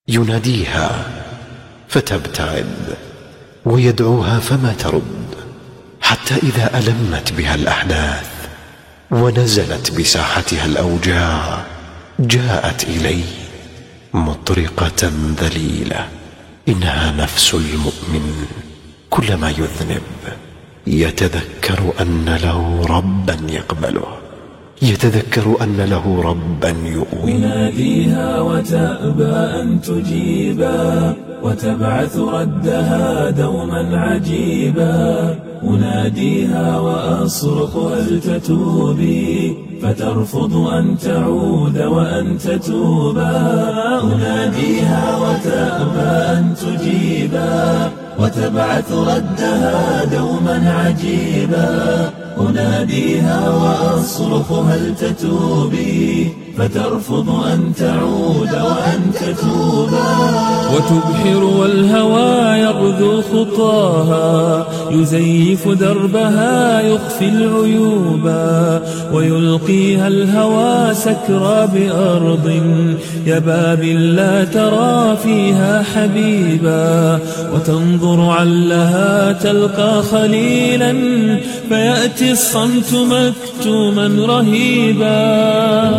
يناديها فتبتعد، ويدعوها فما ترد، حتى إذا ألمت بها الأحداث ونزلت بساحتها الأوجاع جاءت إليه مطرقة ذليلة. إنها نفس المؤمن كلما يذنب يتذكر أن له ربا يقبله، يتذكر أن له ربا يؤويه. يناديها وتأبى أن تجيبا، وتبعث ردها دوما عجيبا. أناديها وأصرخ هل تتوبي، فترفض أن تعود وأن تتوبا. أناديها وتأبى أن تجيبا، وتبعث ردها دوما عجيبا. أناديها وأصرخ هل تتوبي، فترفض أن تعود وأن تتوبا. وتبحر والهوى يغدو خطاها، يزيف دربها يخفي العيوبا. ويلقيها الهوى سكرى بأرض يبابل لا ترى فيها حبيبا. وتنظر علها تلقى خليلا، فيأتي الصمت مكتوما رهيبا.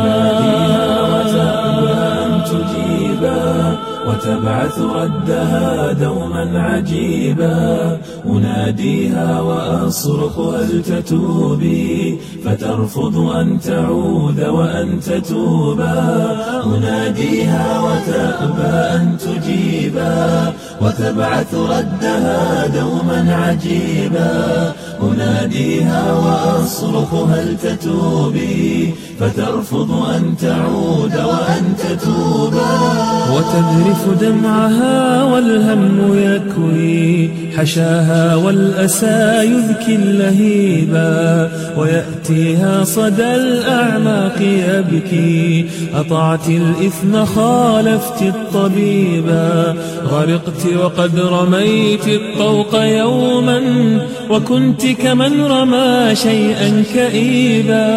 وتبعث ردها دوما عجيبا. أناديها وأصرخ هل تتوبي، فترفض أن تعود وأن تتوبا. أناديها وتأبى أن تجيبا، وتبعث ردها دوما عجيبا. أناديها وأصرخ هل تتوبي، فترفض أن تعود وأن تتوبا. وتذرف دمعها والهم يكوي حشاها، والأسى يذكي اللهيبا. ويأتيها صدى الأعماق يبكي، أطعت الإثم خالفت الطبيبا. غرقت وقد رميت الطوق يوما، وكنت كمن رمى شيئا كئيبا.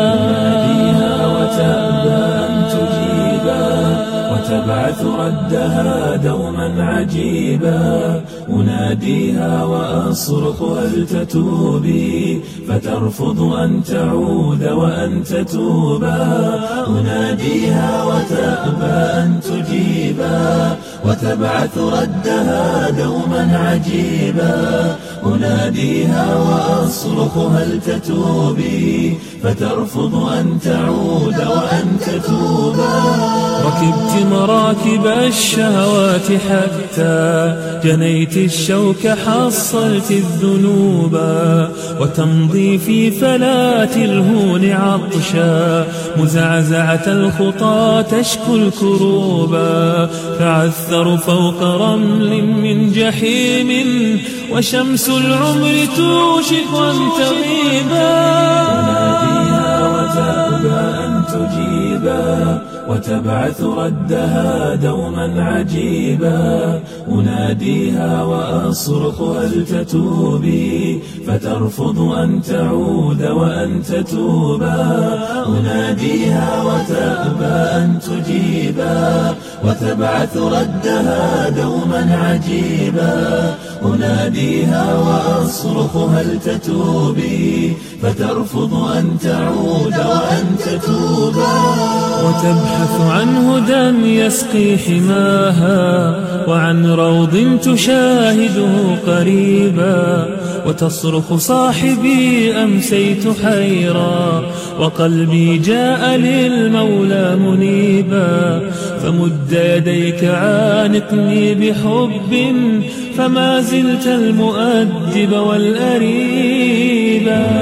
أناديها وتأبى أن تجيبا، وتبعث ردها دوما عجيبا. أناديها وأصرخ هل تتوبي، فترفض أن تعود وأن تتوبا. أناديها وتأبى أن تجيبا، وتبعث ردها دوما عجيبا. أناديها وأصرخ هل تتوبي، فترفض أن تعود وأن تتوبا. ركبت مراكب الشهوات حتى جنيت الشوك، حصلت الذنوبا. وتمضي في فلات الهون عطشا، مزعزعة الخطى تشكو الكروبا. تعثر فوق رمل من جحيم، وشمس العمر توشك أن تغيبا. أناديها وتأبى أن تجيبا، وتبعث ردها دوما عجيبا. أناديها وأصرخ هل تتوبي، فترفض أن تعود وأن تتوبا. أناديها وتأبى أن تجيبا، وتبعث ردها دوما عجيبا. أناديها وأصرخ هل تتوبي، فترفض أن تعود وأن تتوبا. وتبحث عن هدى يسقي حماها، وعن روض تشاهده قريبا. وتصرخ صاحبي أمسيت حيرا، وقلبي جاء للمولى منيبا. فمد يديك عانقني بحب، فما زلت المؤدب والأريبا.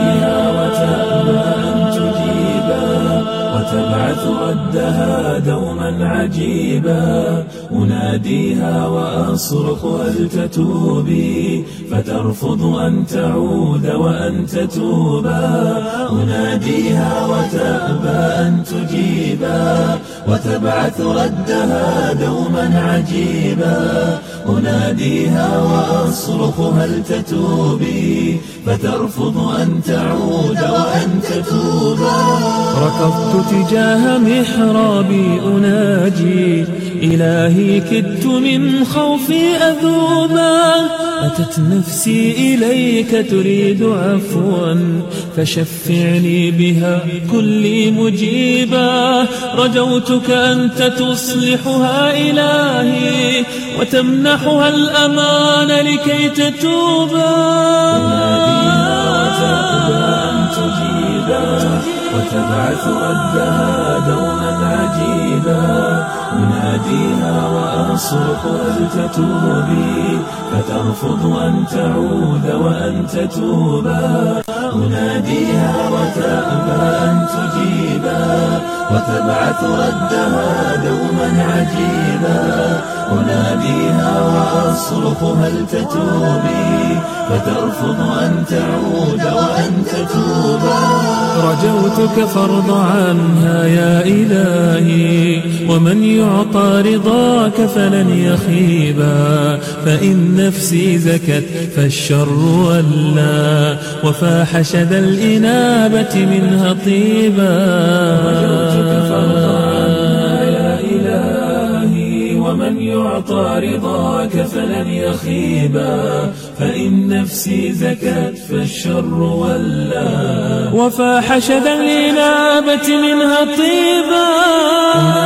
وتبعث ردها دوما عجيبا. أناديها وأصرخ هل تتوبي، فترفض أن تعود وأن تتوبا. أناديها وتأبى أن تجيبا، وتبعث ردها دوما عجيبا. أناديها وأصرخ هل تتوبي، فترفض أن تعود وأن تتوبا. ركضت تجاه محرابي أنادي أحتاجي إلهي كدت من خوفي أذوبا أتت نفسي إليك تريد عفوا فشفعني بها كلي مجيبا رجوتك أنت تصلحها إلهي وتمنحها الأمان لكي تتوبا وتبعث ردها دوما عجيبا أناديها وأصرخ هل تتوبي فترفض أن تعود وأن تتوبا أناديها وتأبى أن تجيبا وتبعث ردها دوما عجيبا أناديها وأصرخ هل تتوبي فترفض أن تعود وأن تتوبا رجوتك فارض عنها يا إلهي ومن يعطى رضاك فلن يخيبا فإن نفسي زكت فالشر ولى وفاح شذا الإنابة منها طيبا رجوتك فارض عنها يا إلهي ومن يعطى رضاك فلن يخيبا فإن نفسي زكت فالشر ولى وفاح شذا الإنابة منها طيبا